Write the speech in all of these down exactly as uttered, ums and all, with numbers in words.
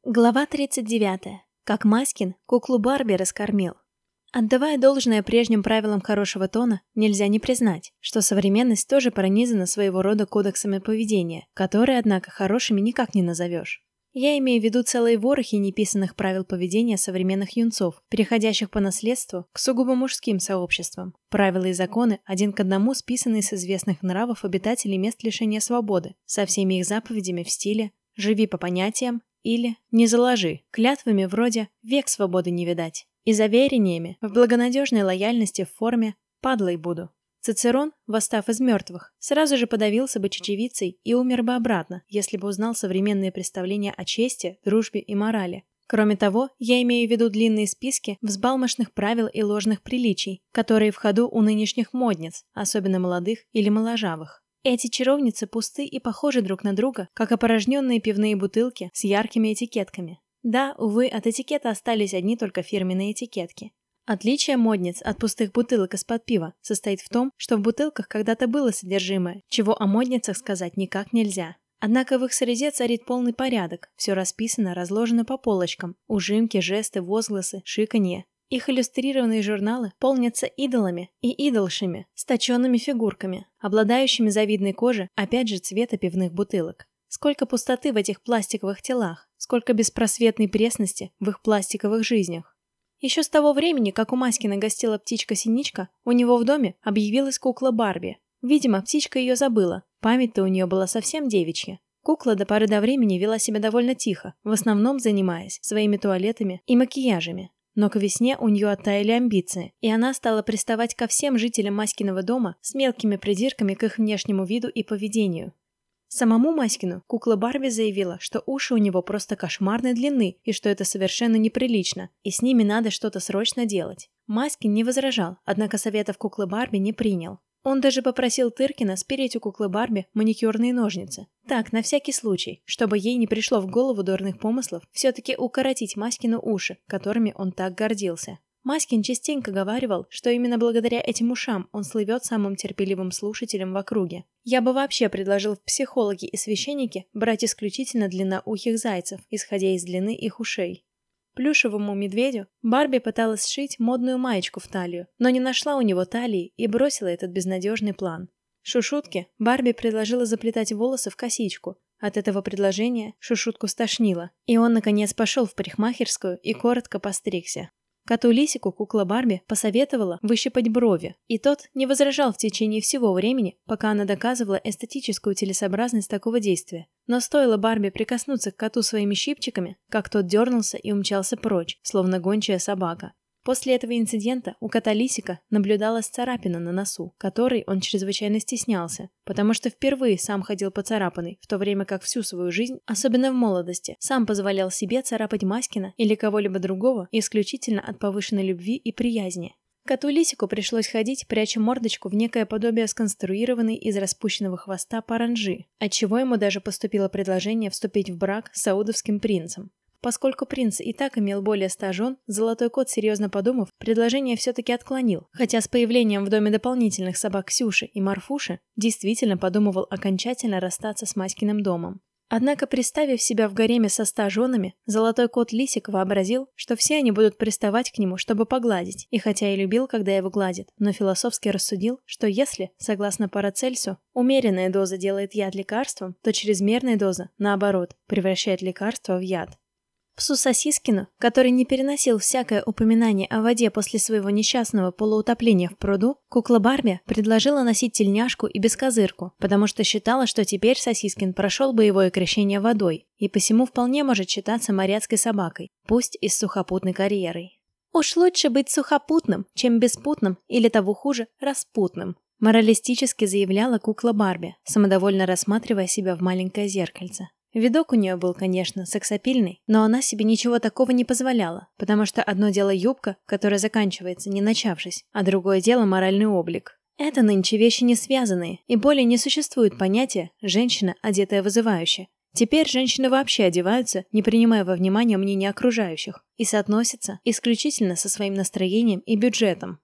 Глава тридцать девятая. Как Маскин куклу Барби раскормил. Отдавая должное прежним правилам хорошего тона, нельзя не признать, что современность тоже пронизана своего рода кодексами поведения, которые, однако, хорошими никак не назовешь. Я имею в виду целые ворохи неписанных правил поведения современных юнцов, переходящих по наследству к сугубо мужским сообществам. Правила и законы один к одному списанные с известных нравов обитателей мест лишения свободы, со всеми их заповедями в стиле «живи по понятиям» или «не заложи», клятвами вроде «век свободы не видать» и заверениями в благонадежной лояльности в форме «падлой буду». Цицерон, восстав из мертвых, сразу же подавился бы чечевицей и умер бы обратно, если бы узнал современные представления о чести, дружбе и морали. Кроме того, я имею в виду длинные списки взбалмошных правил и ложных приличий, которые в ходу у нынешних модниц, особенно молодых или моложавых. Эти чаровницы пусты и похожи друг на друга, как опорожненные пивные бутылки с яркими этикетками. Да, увы, от этикета остались одни только фирменные этикетки. Отличие модниц от пустых бутылок из-под пива состоит в том, что в бутылках когда-то было содержимое, чего о модницах сказать никак нельзя. Однако в их среде царит полный порядок, все расписано, разложено по полочкам, ужимки, жесты, возгласы, шиканье. Их иллюстрированные журналы полнятся идолами и идолшами с точенными фигурками, обладающими завидной кожей, опять же цвета пивных бутылок. Сколько пустоты в этих пластиковых телах, сколько беспросветной пресности в их пластиковых жизнях. Еще с того времени, как у Маскина гостила птичка-синичка, у него в доме объявилась кукла Барби. Видимо, птичка ее забыла, память-то у нее была совсем девичья. Кукла до поры до времени вела себя довольно тихо, в основном занимаясь своими туалетами и макияжами. Но к весне у нее оттаяли амбиции, и она стала приставать ко всем жителям Маскиного дома с мелкими придирками к их внешнему виду и поведению. Самому Маскину кукла Барби заявила, что уши у него просто кошмарной длины и что это совершенно неприлично, и с ними надо что-то срочно делать. Маскин не возражал, однако советов куклы Барби не принял. Он даже попросил Тыркина спереть у куклы Барби маникюрные ножницы. Так, на всякий случай, чтобы ей не пришло в голову дурных помыслов все-таки укоротить Маскину уши, которыми он так гордился. Маскин частенько говаривал, что именно благодаря этим ушам он слывет самым терпеливым слушателем в округе. Я бы вообще предложил в психологи и священники брать исключительно длинноухих зайцев, исходя из длины их ушей. Плюшевому медведю Барби пыталась сшить модную маечку в талию, но не нашла у него талии и бросила этот безнадежный план. Шушутке Барби предложила заплетать волосы в косичку. От этого предложения Шушутку стошнило, и он, наконец, пошел в парикмахерскую и коротко постригся. Коту Лисику кукла Барби посоветовала выщипать брови, и тот не возражал в течение всего времени, пока она доказывала эстетическую целесообразность такого действия. Но стоило Барби прикоснуться к коту своими щипчиками, как тот дернулся и умчался прочь, словно гончая собака. После этого инцидента у кота Лисика наблюдалась царапина на носу, которой он чрезвычайно стеснялся, потому что впервые сам ходил поцарапанный, в то время как всю свою жизнь, особенно в молодости, сам позволял себе царапать Маскина или кого-либо другого исключительно от повышенной любви и приязни. Коту Лисику пришлось ходить, пряча мордочку в некое подобие сконструированной из распущенного хвоста паранджи, отчего ему даже поступило предложение вступить в брак с саудовским принцем. Поскольку принц и так имел более ста жен, Золотой кот, серьезно подумав, предложение все-таки отклонил, хотя с появлением в доме дополнительных собак Ксюши и Марфуши действительно подумывал окончательно расстаться с Маськиным домом. Однако, представив себя в гареме со ста женами, Золотой кот Лисик вообразил, что все они будут приставать к нему, чтобы погладить, и хотя и любил, когда его гладят, но философски рассудил, что если, согласно Парацельсу, умеренная доза делает яд лекарством, то чрезмерная доза, наоборот, превращает лекарство в яд. Псу Сосискину, который не переносил всякое упоминание о воде после своего несчастного полуутопления в пруду, кукла Барби предложила носить тельняшку и бескозырку, потому что считала, что теперь Сосискин прошел боевое крещение водой и посему вполне может считаться моряцкой собакой, пусть и с сухопутной карьерой. «Уж лучше быть сухопутным, чем беспутным или, того хуже, распутным», моралистически заявляла кукла Барби, самодовольно рассматривая себя в маленькое зеркальце. Видок у нее был, конечно, сексапильный, но она себе ничего такого не позволяла, потому что одно дело юбка, которая заканчивается, не начавшись, а другое дело моральный облик. Это нынче вещи не связанные, и более не существует понятия «женщина, одетая вызывающе». Теперь женщины вообще одеваются, не принимая во внимание мнения окружающих, и соотносятся исключительно со своим настроением и бюджетом.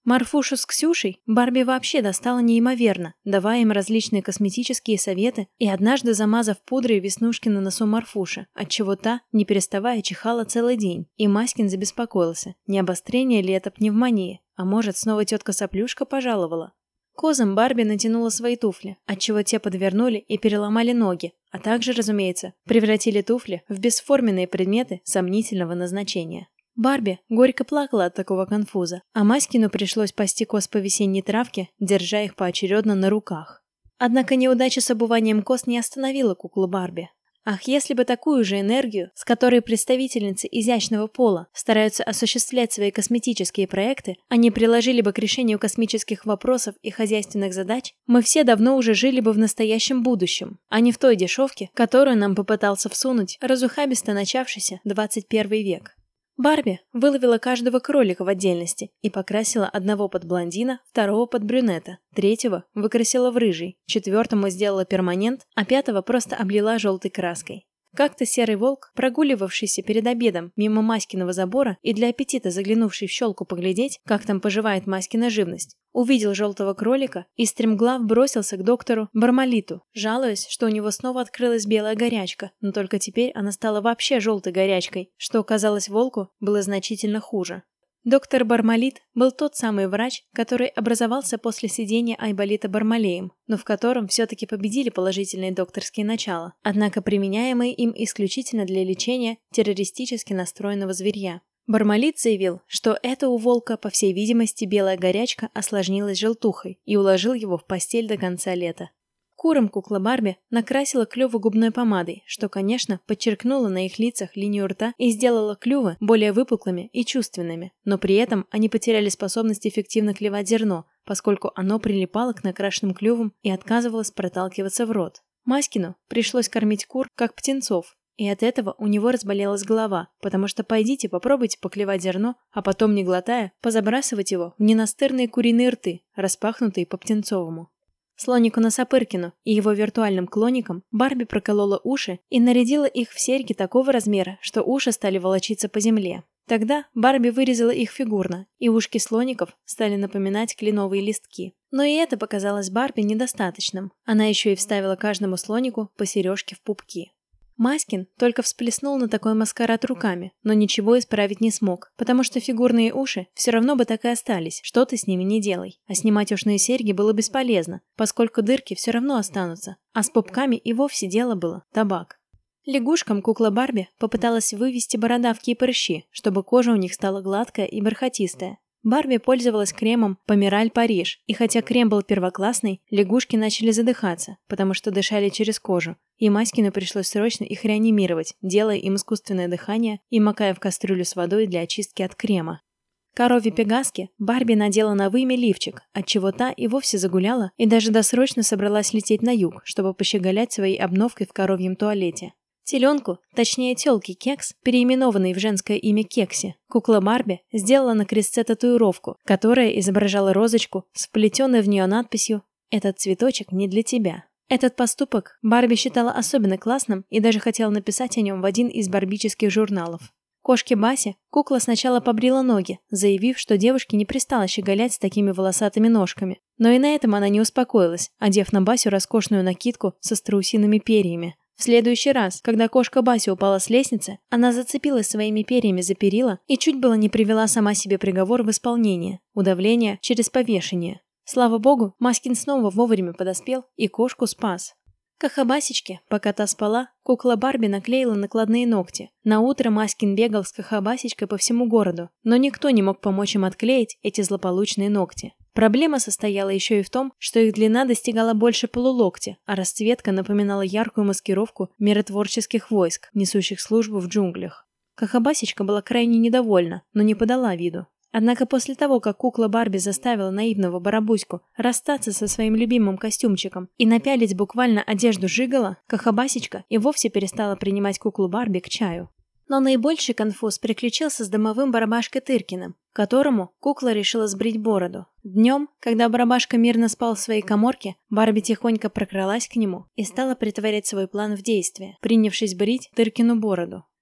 Марфушу с Ксюшей Барби вообще достала неимоверно, давая им различные косметические советы и однажды замазав пудрой веснушки на носу Марфуши, отчего та, не переставая, чихала целый день, и Маськин забеспокоился, не обострение ли это пневмонии, а может, снова тетка Соплюшка пожаловала. Козам Барби натянула свои туфли, отчего те подвернули и переломали ноги, а также, разумеется, превратили туфли в бесформенные предметы сомнительного назначения. Барби горько плакала от такого конфуза, а Маськину пришлось пасти коз по весенней травке, держа их поочередно на руках. Однако неудача с обуванием коз не остановила куклу Барби. Ах, если бы такую же энергию, с которой представительницы изящного пола стараются осуществлять свои косметические проекты, они приложили бы к решению космических вопросов и хозяйственных задач, мы все давно уже жили бы в настоящем будущем, а не в той дешевке, которую нам попытался всунуть разухабисто начавшийся двадцать первый век. Барби выловила каждого кролика в отдельности и покрасила одного под блондина, второго под брюнета, третьего выкрасила в рыжий, четвертому сделала перманент, а пятого просто облила желтой краской. Как-то серый волк, прогуливавшийся перед обедом мимо Маськиного забора и для аппетита заглянувший в щелку поглядеть, как там поживает Маськина живность, увидел желтого кролика и стремглав бросился к доктору Бармалиту, жалуясь, что у него снова открылась белая горячка, но только теперь она стала вообще желтой горячкой, что, казалось волку, было значительно хуже. Доктор Бармалит был тот самый врач, который образовался после сидения Айболита Бармалеем, но в котором все-таки победили положительные докторские начала, однако применяемые им исключительно для лечения террористически настроенного зверья. Бармалит заявил, что это у волка, по всей видимости, белая горячка осложнилась желтухой и уложил его в постель до конца лета. Курам кукла Барби накрасила клювы губной помадой, что, конечно, подчеркнуло на их лицах линию рта и сделало клювы более выпуклыми и чувственными, но при этом они потеряли способность эффективно клевать зерно, поскольку оно прилипало к накрашенным клювам и отказывалось проталкиваться в рот. Маськину пришлось кормить кур, как птенцов, и от этого у него разболелась голова, потому что пойдите попробуйте поклевать зерно, а потом, не глотая, позабрасывать его в ненастырные куриные рты, распахнутые по птенцовому. Слонику Носопыркину и его виртуальным клоникам Барби проколола уши и нарядила их в серьги такого размера, что уши стали волочиться по земле. Тогда Барби вырезала их фигурно, и ушки слоников стали напоминать кленовые листки. Но и это показалось Барби недостаточным. Она еще и вставила каждому слонику по сережке в пупки. Маськин только всплеснул на такой маскарад руками, но ничего исправить не смог, потому что фигурные уши все равно бы так и остались, что ты с ними не делай. А снимать ушные серьги было бесполезно, поскольку дырки все равно останутся, а с пупками и вовсе дело было табак. Лягушкам кукла Барби попыталась вывести бородавки и прыщи, чтобы кожа у них стала гладкая и бархатистая. Барби пользовалась кремом «Помираль Париж», и хотя крем был первоклассный, лягушки начали задыхаться, потому что дышали через кожу, и Маськину пришлось срочно их реанимировать, делая им искусственное дыхание и макая в кастрюлю с водой для очистки от крема. Корове Пегаске Барби надела на вымя лифчик, отчего та и вовсе загуляла и даже досрочно собралась лететь на юг, чтобы пощеголять своей обновкой в коровьем туалете. Теленку, точнее тёлке Кекс, переименованный в женское имя Кекси, кукла Барби сделала на крестце татуировку, которая изображала розочку с вплетенной в нее надписью «Этот цветочек не для тебя». Этот поступок Барби считала особенно классным и даже хотела написать о нем в один из барбических журналов. Кошке Басе кукла сначала побрила ноги, заявив, что девушке не пристало щеголять с такими волосатыми ножками. Но и на этом она не успокоилась, одев на Басю роскошную накидку со страусиными перьями. В следующий раз, когда кошка Бася упала с лестницы, она зацепилась своими перьями за перила и чуть было не привела сама себе приговор в исполнение – удавление через повешение. Слава богу, Маськин снова вовремя подоспел и кошку спас. Кахабасечке, пока та спала, кукла Барби наклеила накладные ногти. Наутро Маськин бегал с Кахабасечкой по всему городу, но никто не мог помочь им отклеить эти злополучные ногти. Проблема состояла еще и в том, что их длина достигала больше полулоктя, а расцветка напоминала яркую маскировку миротворческих войск, несущих службу в джунглях. Кахабасечка была крайне недовольна, но не подала виду. Однако после того, как кукла Барби заставила наивного барабуську расстаться со своим любимым костюмчиком и напялить буквально одежду жигала, Кахабасечка и вовсе перестала принимать куклу Барби к чаю. Но наибольший конфуз приключился с домовым барабашкой Тыркиным, которому кукла решила сбрить бороду. Днем, когда барабашка мирно спал в своей каморке, Барби тихонько прокралась к нему и стала притворять свой план в действие, принявшись брить Тыркину бороду.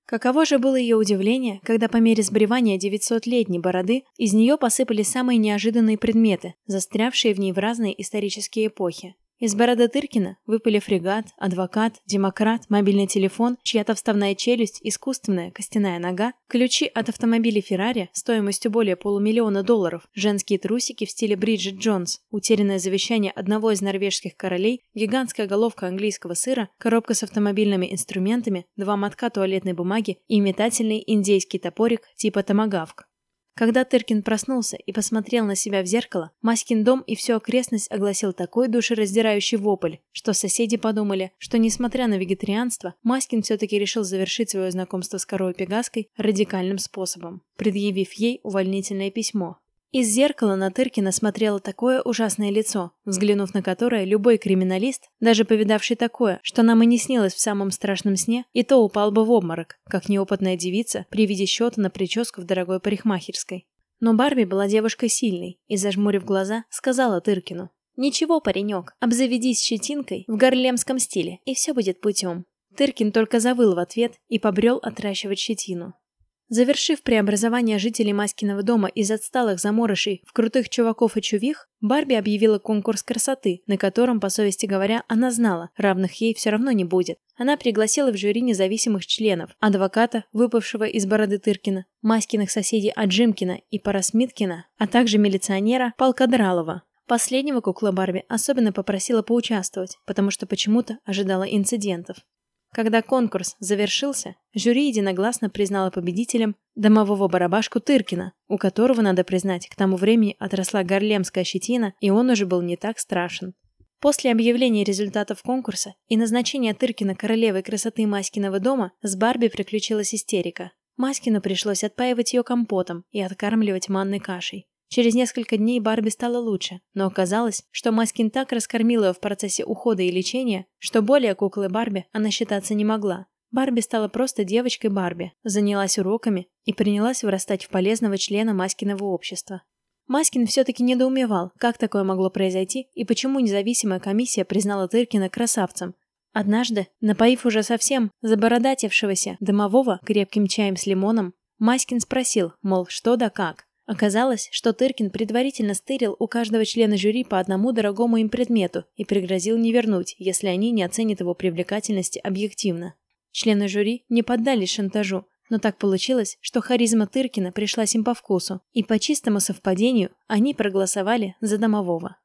Каково же было ее удивление, когда по мере сбривания девятисотлетней бороды из нее посыпались самые неожиданные предметы, застрявшие в ней в разные исторические эпохи. Из бороды Тыркина выпали фрегат, адвокат, демократ, мобильный телефон, чья-то вставная челюсть, искусственная костяная нога, ключи от автомобиля Феррари стоимостью более полумиллиона долларов, женские трусики в стиле Бриджит Джонс, утерянное завещание одного из норвежских королей, гигантская головка английского сыра, коробка с автомобильными инструментами, два мотка туалетной бумаги и метательный индейский топорик типа томагавк. Когда Тыркин проснулся и посмотрел на себя в зеркало, Маськин дом и всю окрестность огласил такой душераздирающий вопль, что соседи подумали, что, несмотря на вегетарианство, Маськин все-таки решил завершить свое знакомство с коровой Пегаской радикальным способом, предъявив ей увольнительное письмо. Из зеркала на Тыркина смотрело такое ужасное лицо, взглянув на которое любой криминалист, даже повидавший такое, что нам и не снилось в самом страшном сне, и то упал бы в обморок, как неопытная девица при виде счета на прическу в дорогой парикмахерской. Но Барби была девушкой сильной и, зажмурив глаза, сказала Тыркину: «Ничего, паренек, обзаведись щетинкой в гарлемском стиле, и все будет путем». Тыркин только завыл в ответ и побрел отращивать щетину. Завершив преобразование жителей Маськиного дома из отсталых заморышей в крутых чуваков и чувих, Барби объявила конкурс красоты, на котором, по совести говоря, она знала, равных ей все равно не будет. Она пригласила в жюри независимых членов, адвоката, выпавшего из бороды Тыркина, Маськиных соседей Аджимкина и Парасмиткина, а также милиционера Палка Дралова. Последнего кукла Барби особенно попросила поучаствовать, потому что почему-то ожидала инцидентов. Когда конкурс завершился, жюри единогласно признало победителем домового барабашку Тыркина, у которого, надо признать, к тому времени отросла гарлемская щетина, и он уже был не так страшен. После объявления результатов конкурса и назначения Тыркина королевой красоты Маськиного дома с Барби приключилась истерика. Маськину пришлось отпаивать ее компотом и откармливать манной кашей. Через несколько дней Барби стало лучше, но оказалось, что Маськин так раскормил ее в процессе ухода и лечения, что более куклы Барби она считаться не могла. Барби стала просто девочкой Барби, занялась уроками и принялась вырастать в полезного члена Маськиного общества. Маськин все-таки недоумевал, как такое могло произойти и почему независимая комиссия признала Тыркина красавцем. Однажды, напоив уже совсем забородатившегося домового крепким чаем с лимоном, Маськин спросил, мол, что да как. Оказалось, что Тыркин предварительно стырил у каждого члена жюри по одному дорогому им предмету и пригрозил не вернуть, если они не оценят его привлекательности объективно. Члены жюри не поддались шантажу, но так получилось, что харизма Тыркина пришлась им по вкусу, и по чистому совпадению они проголосовали за домового.